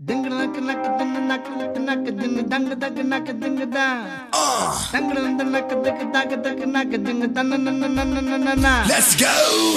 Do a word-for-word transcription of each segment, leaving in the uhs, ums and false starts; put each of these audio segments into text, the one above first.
Ding nak nak ding nak nak ding dang dag nak ding da. Dang dang nak dag dag dag nak ding dan na na na na na na. Let's go.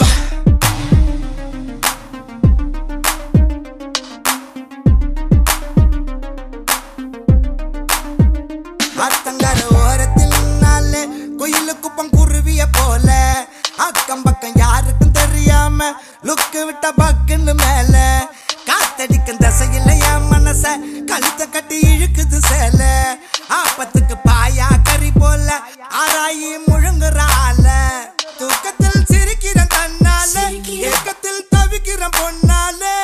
அத்தங்கர ஓரத்தில் நாளே கோயிலுக்கு பங்குருவிய போல அக்கம் பக்கம் யாருக்கும் தெரியாம லுக்கு விட்ட பக்குன்னு மேல காத்தடிக்கும் தசையில என் மனச கழுத்த கட்டி இழுக்குது சேல ஆப்பத்துக்கு பாயா கறி போல ஆராயி முழுங்குறால தூக்கத்தில் சிரிக்கிறேன் தன்னால ஏக்கத்தில் தவிக்கிறேன் பொன்னாலே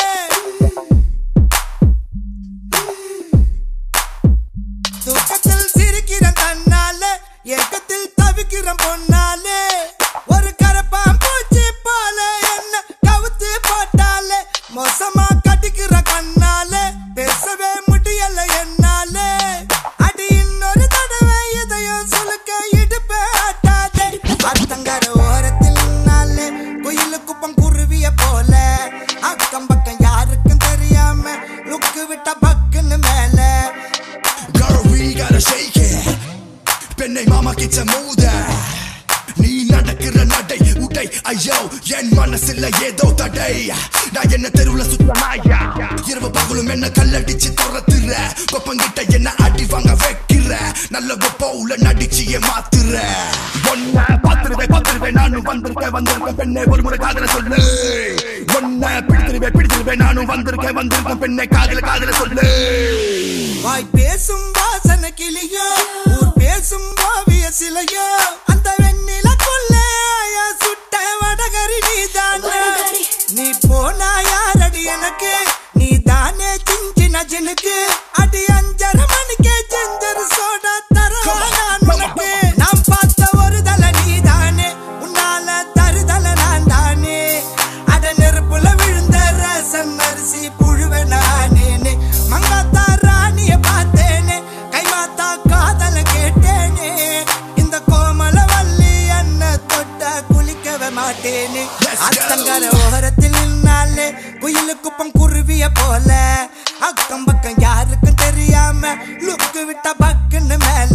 தூக்கத்தில் சிரிக்கிறேன் தன்னால ஏக்கத்தில் தவிக்கிறேன் பொன்னாலே ஒரு கரப்பான் பூச்சி போல என்ன கவுத்து போட்டாலே மோசமா கடிக்கிற கண்ணால பேசவே முடியல என்னாலே அடி இன்னொரு தடவை இதயம் சுலுக்க இடுப்பே ஆட்டாதே அத்தங்கர ஓரத்தில் நாளே கோயிலு குப்பம் குருவிய போல அக்கம் பக்கம் யாருக்கும் தெரியாம லுக்கு விட்ட பக்குன்னு மேல Girl, we gotta shake it. பெண்ணை மாமா கிச்ச மூத நீ நடக்கிற நடை உடை ஐயோ என் மனசுல ஏதோ தடை நான் என்ன தெருவுல சுத்தமாயா இரவு பகலும் என்ன கல்லடிச்சு துரத்துற கொப்பங்கிட்ட என்ன அடி வாங்க வைக்கிற நல்ல போல நடிச்சியே மாத்துற ஒன்ன பாத்துருவேன் பாத்துருவேன் நானும் வந்திருக்கேன் வந்திருக்கேன் பெண்ணை ஒரு முறை காதல சொல்லு ஒன்ன பிடித்திருவேன் பிடித்திருவேன் நானும் வந்திருக்கேன் வந்திருக்கேன் பெண்ணை காதல காதல சொல்லு வாய் பேசும் வாசன கிளியோ ஊர் பேசும் ஓவிய சிலையோ அந்த வெண்ணில கொள்ளைய சுட்ட வடகரி நீதானே நீ போனா யாரடி எனக்கு நீ தானே சிஞ்சின ஜனுக்கு அடி அஞ்சரை மணிக்கே செஞ்சரு சோடா தரவா நான் உனக்கு நாம் பார்த்த ஒரு தலை நீதானே உன்னால தருதல நான் தானே அட நெருப்புல விழுந்த ரசம் அரிசி புழுவ நானே மங்காத்தா ராணிய பார்த்தேனே கைமாத்தா காதல கேட்டேனே இந்த கோமல வள்ளி என்ன தொட்ட குளிக்கவே மாட்டேனே அத்தங்கர ஓரத்தில் நின்னாலே குயிலு குப்பம் குருவிய போல அக்கம் பக்கம் யாருக்கும் தெரியாம லுக்கு விட்ட பக்குன்னு மேல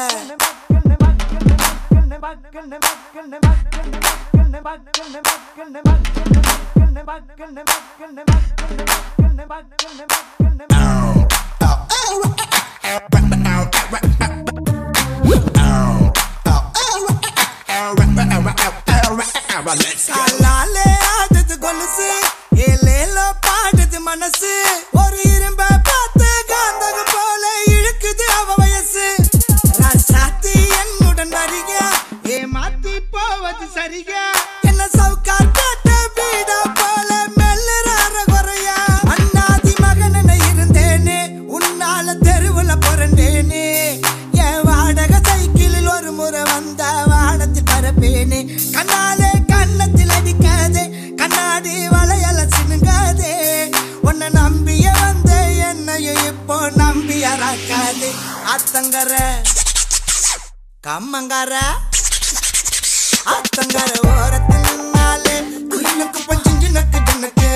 காலாலே ஆடுது கொலுசு ஏலேலோ பாடுது மனசு ஒரு இரும்ப பார்த்து காந்தகம் போல இழுக்குது அவ வயசு ராசாத்தி என்னுடன் வரியா ஏமாத்தி போவது சரியா என்ன சவுக்கார் கேட்ட வீடா போல மெல்லுறார குறையா அண்ணாதி மகன இருந்தேனே உன்னால தெருவுல புரண்டேனே என் வாடகை சைக்கிளில் ஒரு முறை வந்த வானத்தில் பரப்பேனே கண்ணாலே கண்ணத்தில் அடிக்காதே கண்ணாடி வளையல சினுங்காதே உன்னை நம்பிய வந்த என்னையும் இப்போ நம்பியறாக்காதே அத்தங்கர கம்மங்கர அத்தங்கர ஓரத்தில் நின்னாலே குயிலுக்கு பஞ்சிஞ்சு நக்கு ஜின்னுக்கு